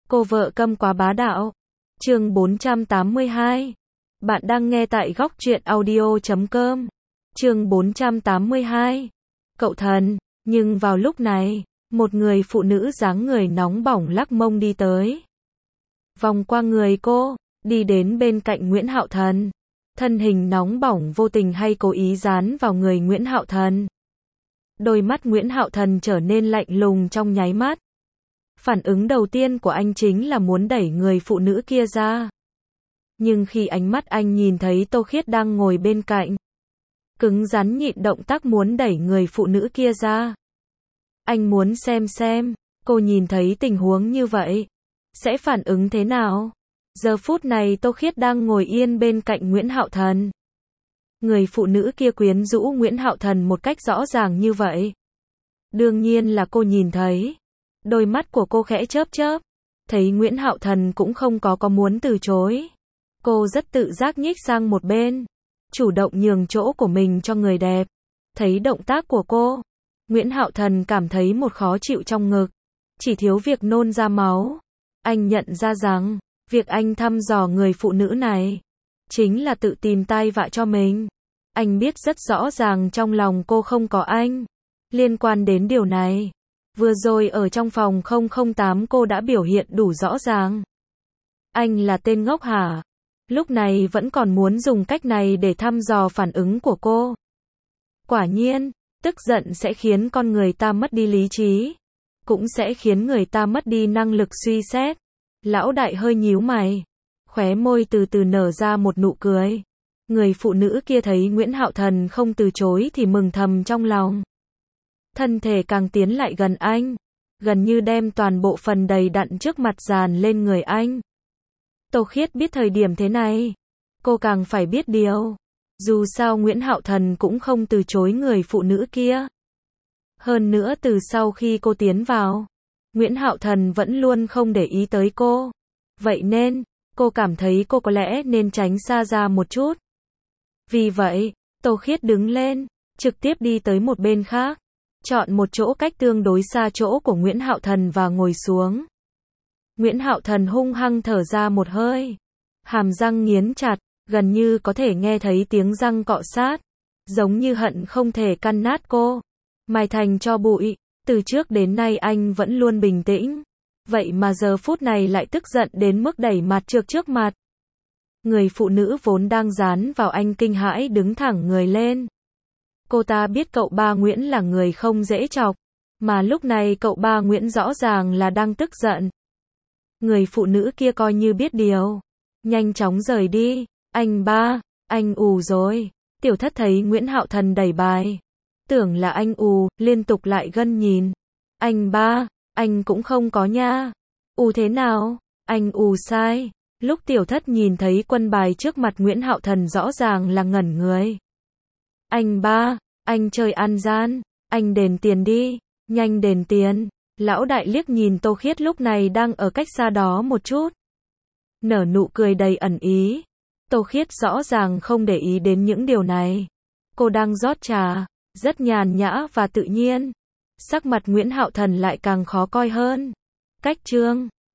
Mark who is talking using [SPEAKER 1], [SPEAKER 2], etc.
[SPEAKER 1] Cô vợ câm quá bá đạo. Chương 482. Bạn đang nghe tại góc truyện audio.com. Chương 482. Cậu thần. Nhưng vào lúc này, một người phụ nữ dáng người nóng bỏng lắc mông đi tới. Vòng qua người cô, đi đến bên cạnh Nguyễn Hạo Thần. Thân hình nóng bỏng vô tình hay cố ý dán vào người Nguyễn Hạo Thần. Đôi mắt Nguyễn Hạo Thần trở nên lạnh lùng trong nháy mắt. Phản ứng đầu tiên của anh chính là muốn đẩy người phụ nữ kia ra. Nhưng khi ánh mắt anh nhìn thấy Tô Khiết đang ngồi bên cạnh, cứng rắn nhịn động tác muốn đẩy người phụ nữ kia ra. Anh muốn xem cô nhìn thấy tình huống như vậy sẽ phản ứng thế nào. Giờ phút này Tô Khiết đang ngồi yên bên cạnh Nguyễn Hạo Thần. Người phụ nữ kia quyến rũ Nguyễn Hạo Thần một cách rõ ràng như vậy. Đương nhiên là cô nhìn thấy. Đôi mắt của cô khẽ chớp chớp. Thấy Nguyễn Hạo Thần cũng không có muốn từ chối. Cô rất tự giác nhích sang một bên. Chủ động nhường chỗ của mình cho người đẹp. Thấy động tác của cô, Nguyễn Hạo Thần cảm thấy một khó chịu trong ngực. Chỉ thiếu việc nôn ra máu. Anh nhận ra rằng, việc anh thăm dò người phụ nữ này, chính là tự tìm tai vạ cho mình. Anh biết rất rõ ràng trong lòng cô không có anh. Liên quan đến điều này, vừa rồi ở trong phòng 008 cô đã biểu hiện đủ rõ ràng. Anh là tên ngốc hả? Lúc này vẫn còn muốn dùng cách này để thăm dò phản ứng của cô. Quả nhiên, tức giận sẽ khiến con người ta mất đi lý trí. Cũng sẽ khiến người ta mất đi năng lực suy xét. Lão đại hơi nhíu mày. Khóe môi từ từ nở ra một nụ cười. Người phụ nữ kia thấy Nguyễn Hạo Thần không từ chối thì mừng thầm trong lòng. Thân thể càng tiến lại gần anh. Gần như đem toàn bộ phần đầy đặn trước mặt dàn lên người anh. Tô Khiết biết thời điểm thế này. Cô càng phải biết điều. Dù sao Nguyễn Hạo Thần cũng không từ chối người phụ nữ kia. Hơn nữa từ sau khi cô tiến vào, Nguyễn Hạo Thần vẫn luôn không để ý tới cô. Vậy nên, cô cảm thấy cô có lẽ nên tránh xa ra một chút. Vì vậy, Tô Khiết đứng lên, trực tiếp đi tới một bên khác. Chọn một chỗ cách tương đối xa chỗ của Nguyễn Hạo Thần và ngồi xuống. Nguyễn Hạo Thần hung hăng thở ra một hơi. Hàm răng nghiến chặt, gần như có thể nghe thấy tiếng răng cọ sát. Giống như hận không thể căn nát cô. Mài thành cho bụi. Từ trước đến nay anh vẫn luôn bình tĩnh. Vậy mà giờ phút này lại tức giận đến mức đẩy mặt trượt trước mặt. Người phụ nữ vốn đang dán vào anh kinh hãi đứng thẳng người lên. Cô ta biết cậu ba Nguyễn là người không dễ chọc. Mà lúc này cậu ba Nguyễn rõ ràng là đang tức giận. Người phụ nữ kia coi như biết điều. Nhanh chóng rời đi. Anh ba, anh ù rồi. Tiểu thất thấy Nguyễn Hạo Thần đẩy bài. Tưởng là anh ù, liên tục lại gân nhìn. Anh ba, anh cũng không có nha. Ù thế nào? Anh ù sai. Lúc tiểu thất nhìn thấy quân bài trước mặt Nguyễn Hạo Thần rõ ràng là ngẩn người. Anh ba, anh chơi ăn gian. Anh đền tiền đi. Nhanh đền tiền. Lão đại liếc nhìn Tô Khiết lúc này đang ở cách xa đó một chút. Nở nụ cười đầy ẩn ý. Tô Khiết rõ ràng không để ý đến những điều này. Cô đang rót trà, rất nhàn nhã và tự nhiên. Sắc mặt Nguyễn Hạo Thần lại càng khó coi hơn. Cách chương